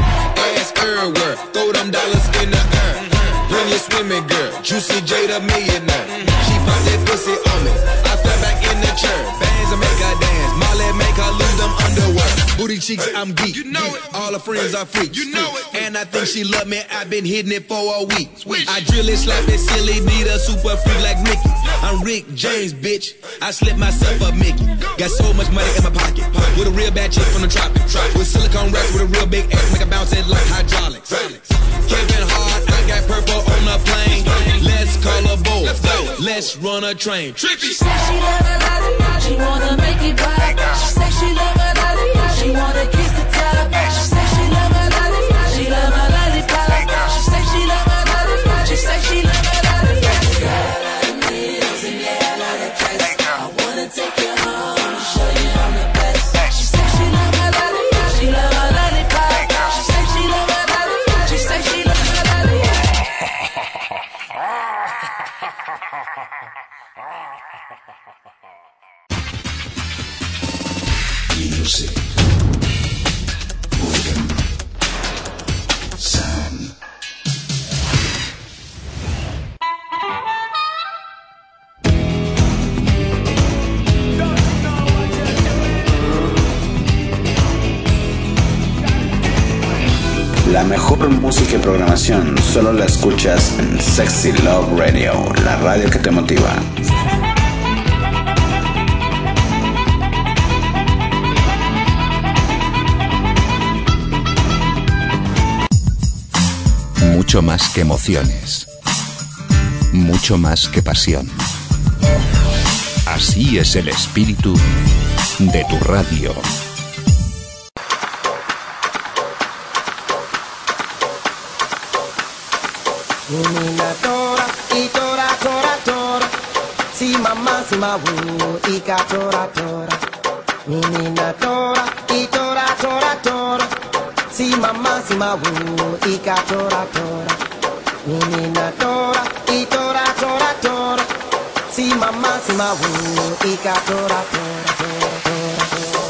Ass everywhere, throw them dollars in the air. Bring your swimming girl, Juicy J the millionaire. She pop that pussy on me, I fell back in the chair. Bands and make her dance, Molly make her lose them underwear. Booty cheeks, I'm geek. You know it. All her friends are freaks. You know it. And I think she love me, I've been hitting it for a week. I drill it, slap it, silly, need a super freak like Mickey. I'm Rick James, bitch. I slip myself up Mickey. Got so much money in my pocket. With a real bad chick from the tropics. With silicone racks with a real big ass, make a bounce it like hydraulics. Kevin Hart, I got purple on the plane. Let's call a boat. Let's run a train. She said she love my lollipop, she wanna make it pop. She said she love my lollipop, she wanna kiss the top. She said she love my lollipop, she love my lollipop. She said she love my lollipop, she said she love my lollipop. Got a lot of meals and yeah, I love that dress. I wanna take you home, show you I'm the best. She said she love my lollipop, she love my lollipop. She said she love my lollipop, she said she love my lollipop. Music. Rhythm. Sound. La mejor música y programación solo la escuchas en Sexy Love Radio, la radio que te motiva. Mucho más que emociones. Mucho más que pasión. Así es el espíritu de tu radio. Menina tora, y tora, tora, tora. Si mamá, si ma wu, y ka tora, tora. Menina tora, y tora, tora, tora. Si mamá, si ma wu, y ka tora, tora. Menina tora, y tora, tora, tora. Si mamá, si ma wu, y ka tora, tora, tora, tora, tora.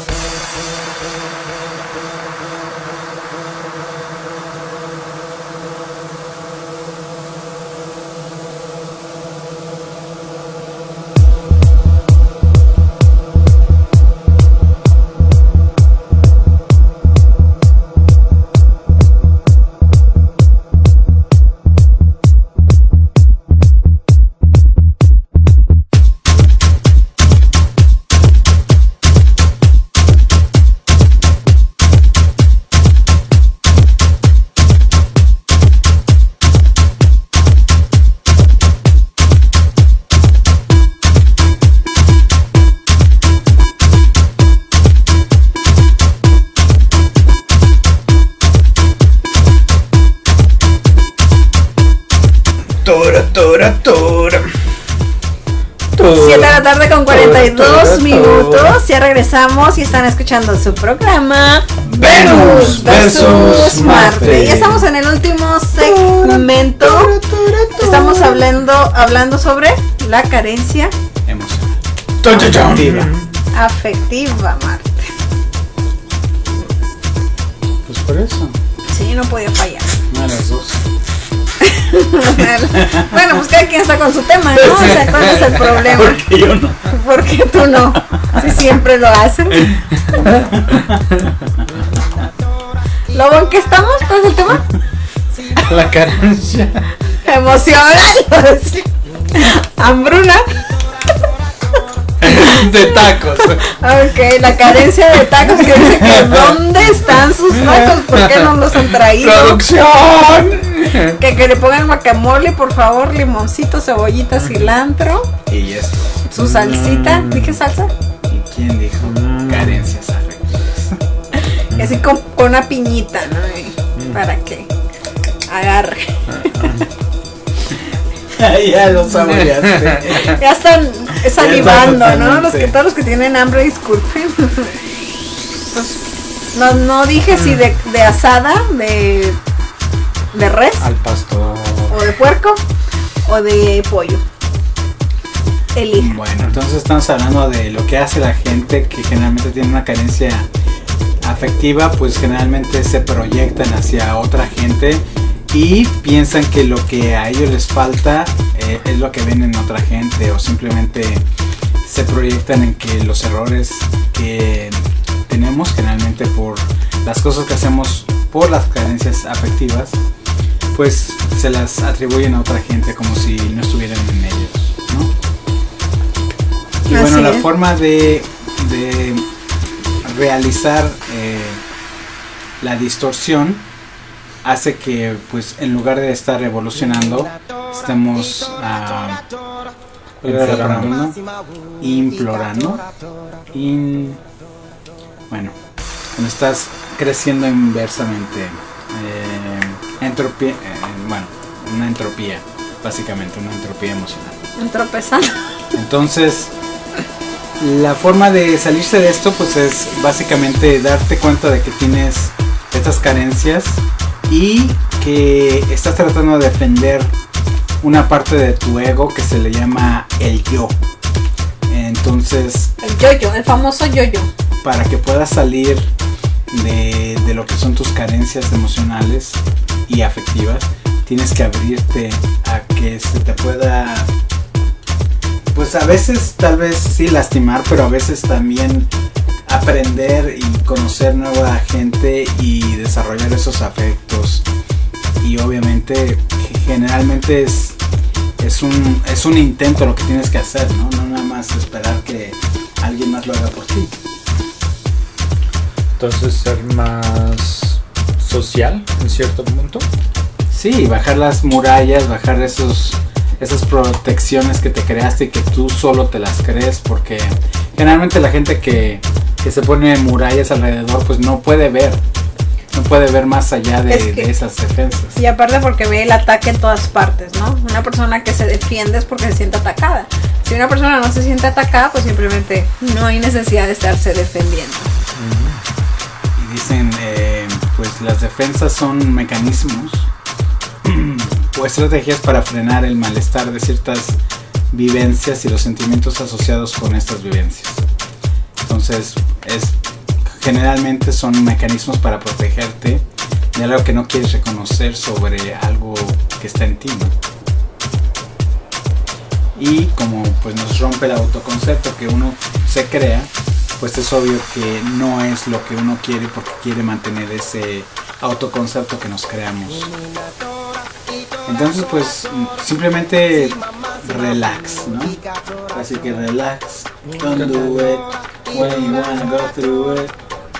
Tora. 7 de la tarde con 42 minutos. Ya regresamos y están escuchando su programa Venus versus Marte. Ya estamos en el último segmento. Estamos hablando sobre la carencia emocional. Afectiva, Marte. Pues por eso. Sí, no podía fallar. Una de las dos. Bueno, pues cada quien está con su tema, ¿no? O sea, ¿cuál es el problema? Porque yo no. Porque tú no. Si siempre lo haces. Lobo, ¿en qué estamos? ¿Cuál es el tema? La carencia emocional. Hambruna. de tacos. Ok, la carencia de tacos, que dice que ¿dónde están sus tacos? ¿Por qué no los han traído? ¡Producción! Que le pongan guacamole, por favor, limoncito, cebollita, cilantro. Y esto. Su salsita. ¿Dije salsa? ¿Y quién dijo? Carencias afectivas. Y así con una piñita, ¿no? Para que agarre. Ya lo saboreaste. Ya están salivando, ¿no? Todos los que tienen hambre, disculpen. Pues, no dije si de asada, de res, al pastor, o de puerco, o de pollo. Elija. Bueno, entonces estamos hablando de lo que hace la gente que generalmente tiene una carencia afectiva, pues generalmente se proyectan hacia otra gente y piensan que lo que a ellos les falta es lo que ven en otra gente, o simplemente se proyectan en que los errores que tenemos generalmente por las cosas que hacemos por las carencias afectivas, pues se las atribuyen a otra gente como si no estuvieran en ellos, ¿no? Y así bueno, la es. forma de realizar la distorsión hace que, pues, en lugar de estar evolucionando, estemos implorando, bueno, cuando estás creciendo inversamente, entropía, bueno, una entropía, básicamente una entropía emocional. Entropezando. Entonces, la forma de salirse de esto, pues, es básicamente darte cuenta de que tienes estas carencias y que estás tratando de defender una parte de tu ego que se le llama el yo. Entonces, el yo-yo, el famoso yo-yo. Para que puedas salir de lo que son tus carencias emocionales y afectivas, tienes que abrirte a que se te pueda, pues a veces tal vez sí lastimar, pero a veces también aprender y conocer nueva gente y desarrollar esos afectos. Y obviamente generalmente es un intento lo que tienes que hacer, ¿no? No nada más esperar que alguien más lo haga por ti. Entonces ser más social en cierto punto. Sí, bajar las murallas, bajar esas protecciones que te creaste y que tú solo te las crees, porque generalmente la gente que se pone murallas alrededor pues no puede ver más allá de esas defensas. Y aparte porque ve el ataque en todas partes, ¿no? Una persona que se defiende es porque se siente atacada. Si una persona no se siente atacada, pues simplemente no hay necesidad de estarse defendiendo. Y dicen, pues las defensas son mecanismos o estrategias para frenar el malestar de ciertas vivencias y los sentimientos asociados con estas vivencias. Entonces, generalmente son mecanismos para protegerte de algo que no quieres reconocer sobre algo que está en ti, ¿no? Y como pues nos rompe el autoconcepto que uno se crea, pues es obvio que no es lo que uno quiere, porque quiere mantener ese autoconcepto que nos creamos. Entonces pues simplemente relax, ¿no? Así que relax, don't do it when you wanna go through it.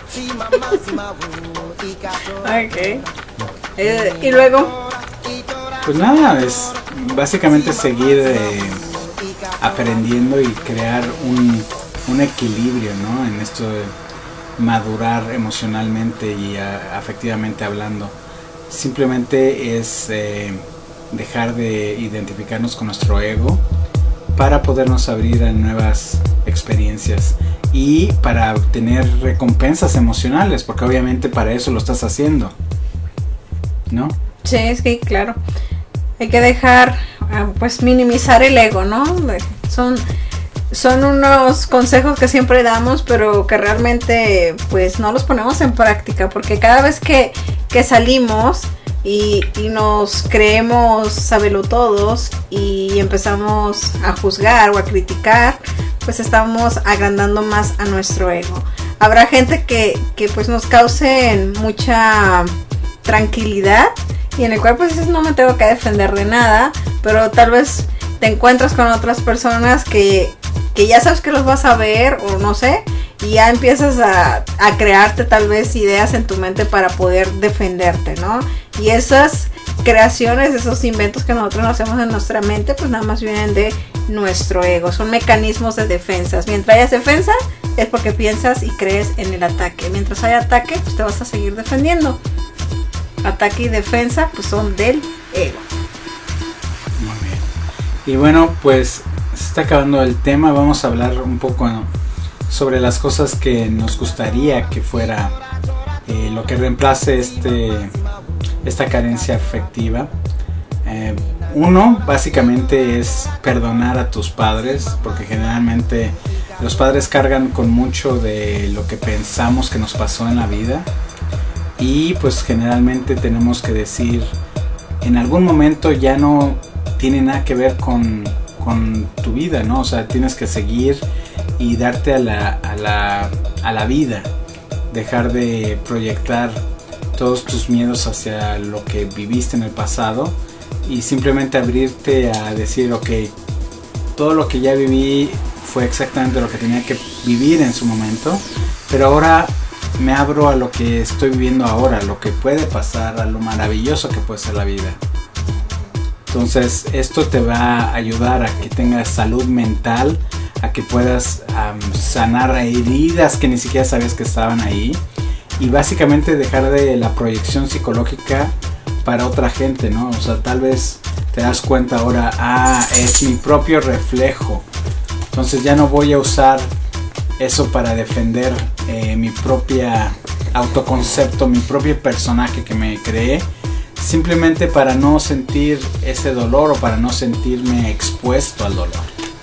Ok. Y luego pues nada, es básicamente seguir aprendiendo y crear un equilibrio, ¿no? En esto de madurar emocionalmente y afectivamente hablando. Simplemente es dejar de identificarnos con nuestro ego para podernos abrir a nuevas experiencias y para obtener recompensas emocionales, porque obviamente para eso lo estás haciendo, ¿no? Sí, es que claro, hay que dejar, pues minimizar el ego, ¿no? Son unos consejos que siempre damos, pero que realmente pues no los ponemos en práctica, porque cada vez que salimos y nos creemos sabelotodos y empezamos a juzgar o a criticar, pues estamos agrandando más a nuestro ego. Habrá gente que pues nos cause mucha tranquilidad y en el cual pues no me tengo que defender de nada, pero tal vez te encuentras con otras personas que ya sabes que los vas a ver o no sé, y ya empiezas a crearte tal vez ideas en tu mente para poder defenderte, ¿no? Y esas creaciones, esos inventos que nosotros hacemos en nuestra mente, pues nada más vienen de nuestro ego, son mecanismos de defensas. Mientras hayas defensa es porque piensas y crees en el ataque, mientras haya ataque pues te vas a seguir defendiendo. Ataque y defensa pues son del ego. Muy bien. Y bueno, pues se está acabando el tema. Vamos a hablar un poco sobre las cosas que nos gustaría que fuera lo que reemplace esta carencia afectiva. Uno, básicamente, es perdonar a tus padres, porque generalmente los padres cargan con mucho de lo que pensamos que nos pasó en la vida. Y pues generalmente tenemos que decir, en algún momento ya no tiene nada que ver con tu vida, ¿no? O sea, tienes que seguir y darte a la vida, dejar de proyectar todos tus miedos hacia lo que viviste en el pasado y simplemente abrirte a decir, ok, todo lo que ya viví fue exactamente lo que tenía que vivir en su momento, pero ahora me abro a lo que estoy viviendo ahora, a lo que puede pasar, a lo maravilloso que puede ser la vida. Entonces esto te va a ayudar a que tengas salud mental, a que puedas sanar heridas que ni siquiera sabías que estaban ahí, y básicamente dejar de la proyección psicológica para otra gente, ¿no? O sea, tal vez te das cuenta ahora, es mi propio reflejo, entonces ya no voy a usar eso para defender mi propia autoconcepto, mi propio personaje que me creé, simplemente para no sentir ese dolor o para no sentirme expuesto al dolor.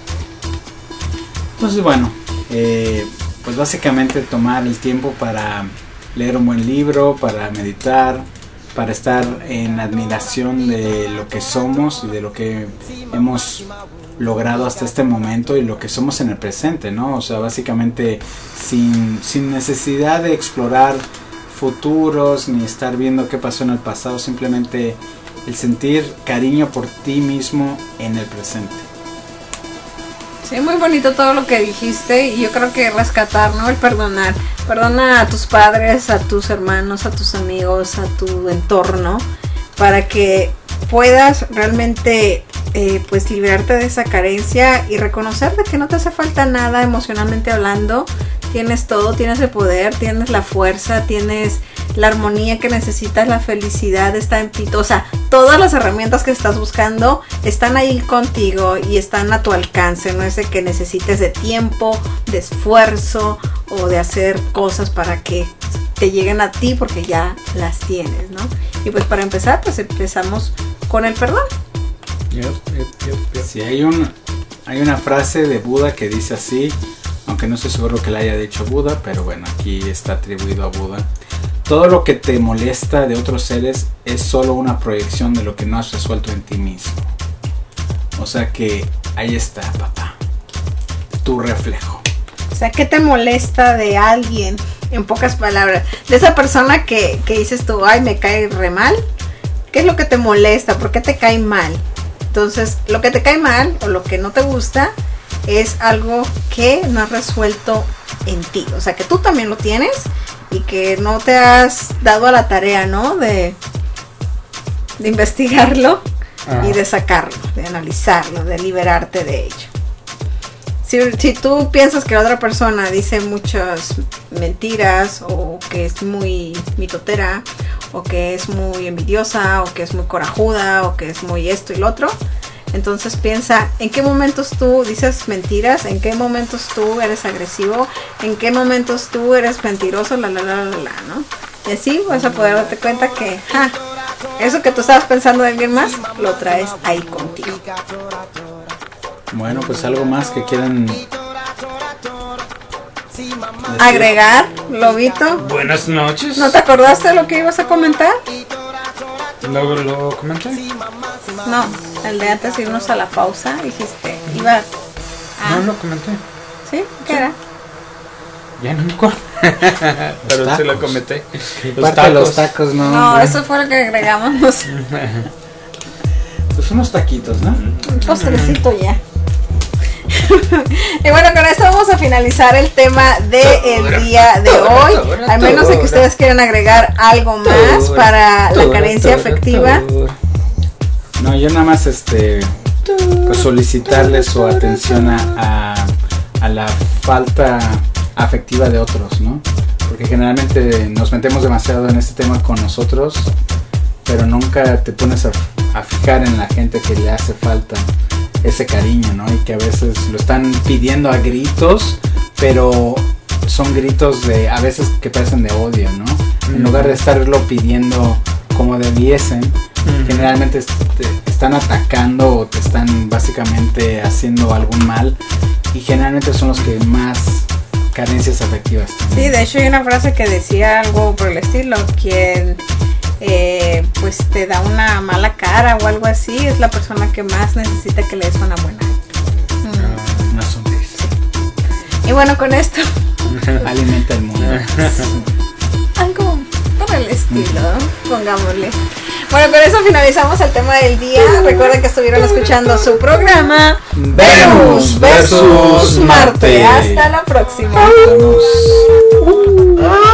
Entonces bueno, pues básicamente tomar el tiempo para leer un buen libro, para meditar, para estar en admiración de lo que somos y de lo que hemos logrado hasta este momento y lo que somos en el presente, ¿no? O sea, básicamente sin necesidad de explorar futuros ni estar viendo qué pasó en el pasado, simplemente el sentir cariño por ti mismo en el presente. Sí, muy bonito todo lo que dijiste, y yo creo que rescatar, ¿no? El perdonar. Perdona a tus padres, a tus hermanos, a tus amigos, a tu entorno, para que puedas realmente pues liberarte de esa carencia y reconocer de que no te hace falta nada emocionalmente hablando. Tienes todo, tienes el poder, tienes la fuerza, tienes la armonía que necesitas, la felicidad está en ti. O sea, todas las herramientas que estás buscando están ahí contigo y están a tu alcance. No es de que necesites de tiempo, de esfuerzo o de hacer cosas para que te lleguen a ti, porque ya las tienes, ¿no? Y pues para empezar, pues empezamos con el perdón. Sí, hay una frase de Buda que dice así, aunque no estoy seguro que la haya dicho Buda, pero bueno, aquí está atribuido a Buda. Todo lo que te molesta de otros seres es solo una proyección de lo que no has resuelto en ti mismo. O sea que ahí está, papá, tu reflejo. O sea, ¿qué te molesta de alguien? En pocas palabras, de esa persona que dices tú, ay, me cae re mal. ¿Qué es lo que te molesta? ¿Por qué te cae mal? Entonces, lo que te cae mal o lo que no te gusta es algo que no has resuelto en ti. O sea, que tú también lo tienes y que no te has dado a la tarea, ¿no? De investigarlo y de sacarlo, de analizarlo, de liberarte de ello. Si tú piensas que otra persona dice muchas mentiras, o que es muy mitotera, o que es muy envidiosa, o que es muy corajuda, o que es muy esto y lo otro, entonces piensa en qué momentos tú dices mentiras, en qué momentos tú eres agresivo, en qué momentos tú eres mentiroso, ¿no? Y así vas a poder darte cuenta que eso que tú estabas pensando de alguien más, lo traes ahí contigo. Bueno, pues algo más que quieran agregar, Lobito. Buenas noches. ¿No te acordaste de lo que ibas a comentar? ¿Lo comenté? No, el de antes de irnos a la pausa dijiste, iba a... No lo comenté. ¿Sí? ¿Qué era? Ya no me acuerdo. Pero sí lo comenté. Los tacos, no. No, eso fue lo que agregamos. Pues unos taquitos, ¿no? Un postrecito ya. Y bueno, con esto vamos a finalizar el tema del día de hoy. Al menos de que ustedes quieran agregar algo más para la carencia afectiva. No, yo nada más pues solicitarles su atención a la falta afectiva de otros, ¿no? Porque generalmente nos metemos demasiado en este tema con nosotros, pero nunca te pones a fijar en la gente que le hace falta ese cariño, ¿no? Y que a veces lo están pidiendo a gritos, pero son gritos de a veces que parecen de odio, ¿no? En lugar de estarlo pidiendo como debiesen, generalmente te están atacando o te están básicamente haciendo algún mal, y generalmente son los que más carencias afectivas tienen. Sí, de hecho hay una frase que decía algo por el estilo, quien pues te da una mala cara o algo así, es la persona que más necesita que le des una buena. Una sonrisa. Y bueno, con esto alimenta el mundo. algo por el estilo, pongámosle. Bueno, con eso finalizamos el tema del día. Recuerden que estuvieron escuchando su programa Venus versus Marte. Hasta la próxima.